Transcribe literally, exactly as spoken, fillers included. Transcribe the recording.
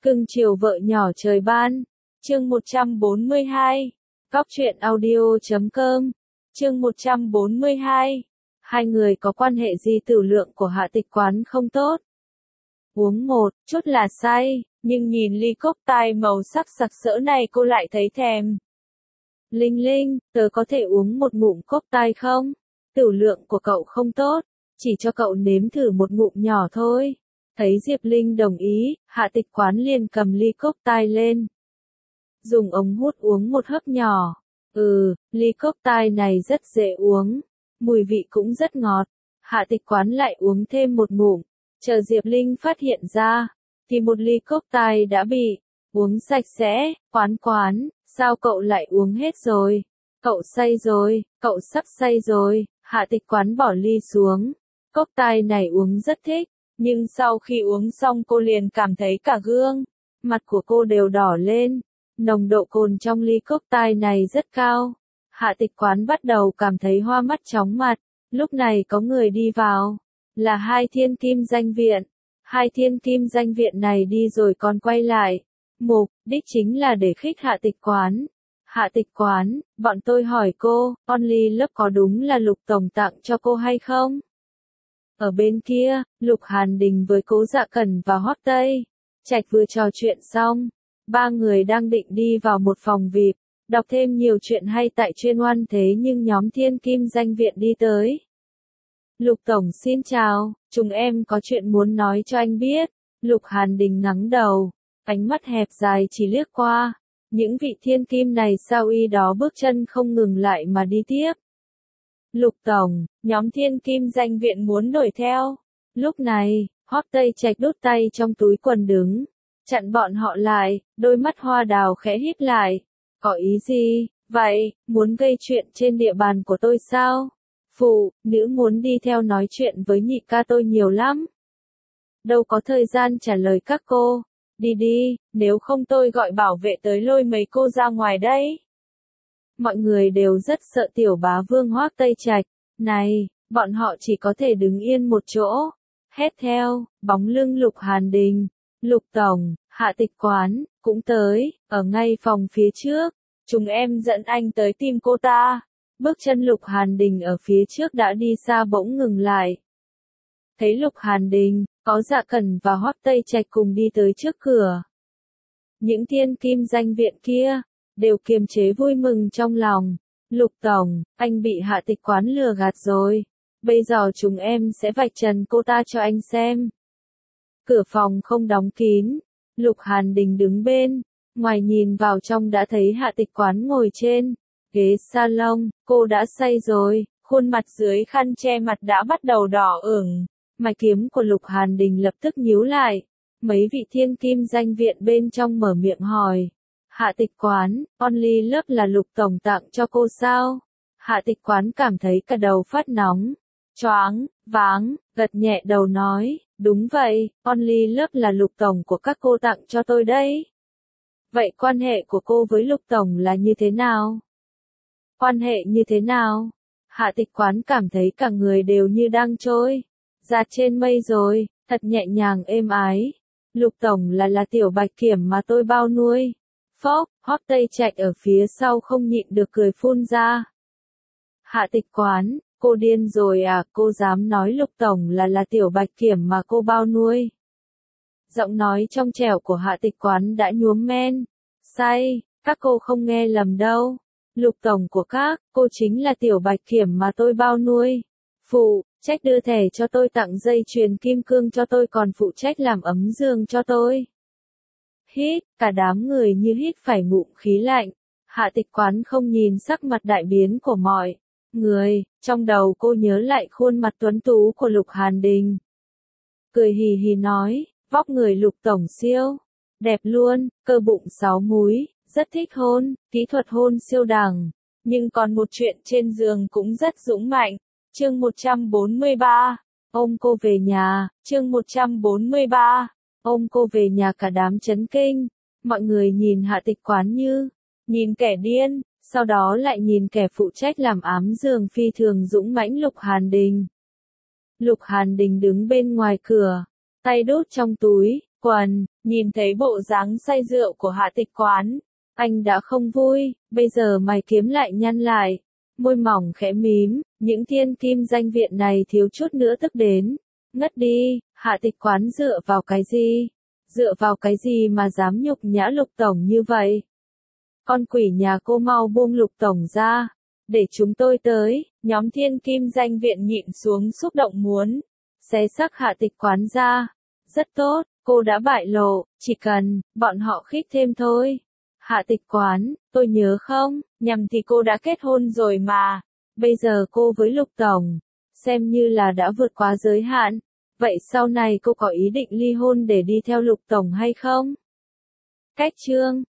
Cưng chiều vợ nhỏ trời ban. Chương một trăm bốn mươi hai. Góc truyện audio chấm com. Chương một trăm bốn mươi hai. Hai người có quan hệ gì? Tử lượng của Hạ Tịch Quán không tốt. Uống một chút là say, nhưng nhìn ly cốc tai màu sắc sặc sỡ này cô lại thấy thèm. Linh Linh, tớ có thể uống một ngụm cốc tai không? Tử lượng của cậu không tốt, chỉ cho cậu nếm thử một ngụm nhỏ thôi. Thấy Diệp Linh đồng ý, Hạ Tịch Quán liền cầm ly cốc tai lên. Dùng ống hút uống một hớp nhỏ. Ừ, ly cốc tai này rất dễ uống. Mùi vị cũng rất ngọt. Hạ Tịch Quán lại uống thêm một ngụm. Chờ Diệp Linh phát hiện ra, thì một ly cốc tai đã bị uống sạch sẽ. Quán quán, sao cậu lại uống hết rồi? Cậu say rồi, cậu sắp say rồi. Hạ Tịch Quán bỏ ly xuống. Cốc tai này uống rất thích. Nhưng sau khi uống xong cô liền cảm thấy cả gương mặt của cô đều đỏ lên. Nồng độ cồn trong ly cốc tai này rất cao. Hạ Tịch Quán bắt đầu cảm thấy hoa mắt chóng mặt. Lúc này có người đi vào. Là hai thiên kim danh viện. Hai thiên kim danh viện này đi rồi còn quay lại. Mục đích chính là để khích Hạ Tịch Quán. Hạ Tịch Quán, bọn tôi hỏi cô, Only Love có đúng là Lục Tổng tặng cho cô hay không? Ở bên kia, Lục Hàn Đình với Cố Dạ Cẩn và Hoắc Tây Trạch vừa trò chuyện xong, ba người đang định đi vào một phòng vi ai pi, đọc thêm nhiều chuyện hay tại chuyên oan, thế nhưng nhóm thiên kim danh viện đi tới. Lục Tổng xin chào, chúng em có chuyện muốn nói cho anh biết. Lục Hàn Đình ngẩng đầu, ánh mắt hẹp dài chỉ liếc qua. Những vị thiên kim này sao y đó bước chân không ngừng lại mà đi tiếp. Lục Tổng, nhóm thiên kim danh viện muốn đuổi theo. Lúc này, Hoắc Tây Trạch đút tay trong túi quần đứng, chặn bọn họ lại, đôi mắt hoa đào khẽ híp lại. Có ý gì, vậy, muốn gây chuyện trên địa bàn của tôi sao? Phụ, nữ muốn đi theo nói chuyện với nhị ca tôi nhiều lắm. Đâu có thời gian trả lời các cô. Đi đi, nếu không tôi gọi bảo vệ tới lôi mấy cô ra ngoài đây. Mọi người đều rất sợ tiểu bá vương Hoắc Tây Trạch. Này, bọn họ chỉ có thể đứng yên một chỗ. Hét theo, bóng lưng Lục Hàn Đình. Lục Tổng, Hạ Tịch Quán, cũng tới, ở ngay phòng phía trước. Chúng em dẫn anh tới tìm cô ta. Bước chân Lục Hàn Đình ở phía trước đã đi xa bỗng ngừng lại. Thấy Lục Hàn Đình, có Dạ Cẩn và Hoắc Tây Trạch cùng đi tới trước cửa. Những thiên kim danh viện kia đều kiềm chế vui mừng trong lòng. Lục Tổng, anh bị Hạ Tịch Quán lừa gạt rồi. Bây giờ chúng em sẽ vạch trần cô ta cho anh xem. Cửa phòng không đóng kín. Lục Hàn Đình đứng bên, ngoài nhìn vào trong đã thấy Hạ Tịch Quán ngồi trên ghế salon. Cô đã say rồi, khuôn mặt dưới khăn che mặt đã bắt đầu đỏ ửng. Mày kiếm của Lục Hàn Đình lập tức nhíu lại. Mấy vị thiên kim danh viện bên trong mở miệng hỏi. Hạ Tịch Quán, Only Love là Lục Tổng tặng cho cô sao? Hạ Tịch Quán cảm thấy cả đầu phát nóng. Choáng, váng, gật nhẹ đầu nói, đúng vậy, Only Love là Lục Tổng của các cô tặng cho tôi đấy. Vậy quan hệ của cô với Lục Tổng là như thế nào? Quan hệ như thế nào? Hạ Tịch Quán cảm thấy cả người đều như đang trôi ra trên mây rồi, thật nhẹ nhàng êm ái. Lục Tổng là là tiểu bạch kiểm mà tôi bao nuôi. Phốc, Hoắc Tây Trạch ở phía sau không nhịn được cười phun ra. Hạ Tịch Quán, cô điên rồi à, cô dám nói Lục Tổng là là tiểu bạch kiểm mà cô bao nuôi. Giọng nói trong trẻo của Hạ Tịch Quán đã nhuốm men. Say, các cô không nghe lầm đâu. Lục Tổng của các cô chính là tiểu bạch kiểm mà tôi bao nuôi. Phụ trách đưa thẻ cho tôi, tặng dây chuyền kim cương cho tôi, còn phụ trách làm ấm giường cho tôi. Hít, cả đám người như hít phải ngụm khí lạnh. Hạ Tịch Quán không nhìn sắc mặt đại biến của mọi người, trong đầu cô nhớ lại khuôn mặt tuấn tú của Lục Hàn Đình. Cười hì hì nói, vóc người Lục Tổng siêu đẹp luôn, cơ bụng sáu múi, rất thích hôn, kỹ thuật hôn siêu đẳng. Nhưng còn một chuyện trên giường cũng rất dũng mạnh. Chương một trăm bốn mươi ba, ôm cô về nhà. Chương một trăm bốn mươi ba, ôm cô về nhà. Cả đám chấn kinh. Mọi người nhìn Hạ Tịch Quán như nhìn kẻ điên, sau đó lại nhìn kẻ phụ trách làm ám giường phi thường dũng mãnh Lục Hàn Đình. Lục Hàn Đình đứng bên ngoài cửa, tay đút trong túi, quần, nhìn thấy bộ dáng say rượu của Hạ Tịch Quán, anh đã không vui, bây giờ mày kiếm lại nhăn lại, môi mỏng khẽ mím, những thiên kim danh viện này thiếu chút nữa tức đến, ngất đi, Hạ Tịch Quán dựa vào cái gì? Dựa vào cái gì mà dám nhục nhã Lục Tổng như vậy? Con quỷ nhà cô mau buông Lục Tổng ra, để chúng tôi tới, nhóm thiên kim danh viện nhịn xuống xúc động muốn, xé xác Hạ Tịch Quán ra. Rất tốt, cô đã bại lộ, chỉ cần, bọn họ khích thêm thôi. Hạ Tịch Quán, tôi nhớ không, nhầm thì cô đã kết hôn rồi mà, bây giờ cô với Lục Tổng, xem như là đã vượt quá giới hạn, vậy sau này cô có ý định ly hôn để đi theo Lục Tổng hay không? Cách chương